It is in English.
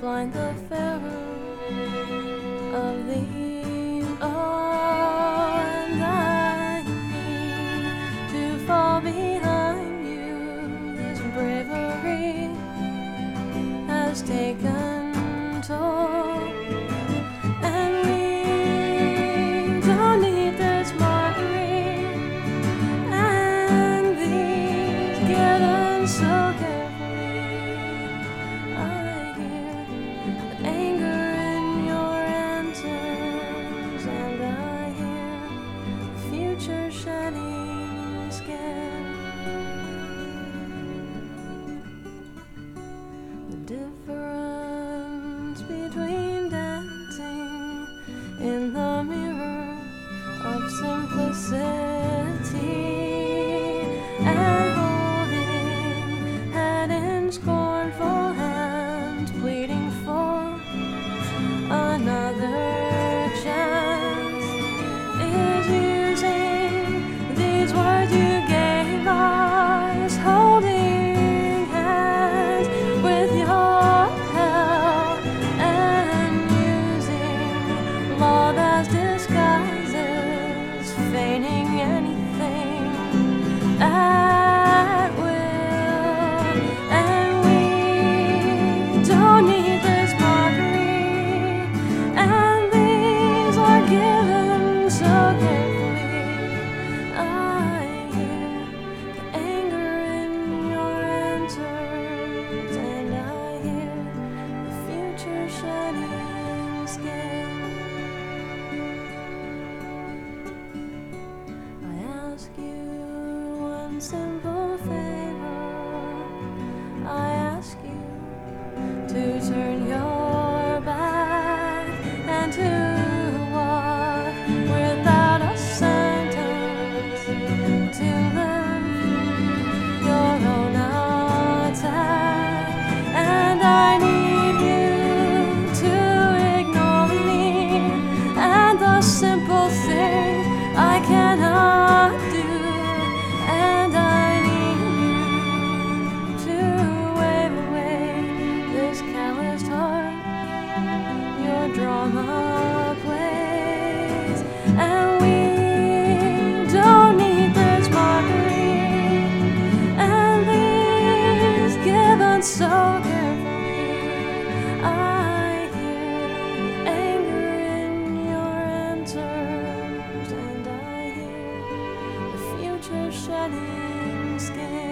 blind the pharaoh of these. Oh, and I need to fall behind you. This bravery has taken toll, and we don't need this mockery and these given so carefully. I hear the anger in your answers, and I hear the future shedding skin. The difference between dancing in the mirror of simplicity and holding head in scornful hands, pleading for another chance, is using these words you gave us, holding hands with your help, and using love as disguises, feigning anything at will. And we don't need this mockery, and these are given so carefully. I hear the anger in your answers, and I hear the future shedding skin. I ask you one simple favor. I ask you to turn your back and to walk without a sentence, to live your own attack. And I need you to ignore me and the simple things I cannot do. And I need you to wave away this calloused heart your drama plays. And we don't need this mockery and these given so carefully. I hear anger in your answers, and I hear the future shedding skin.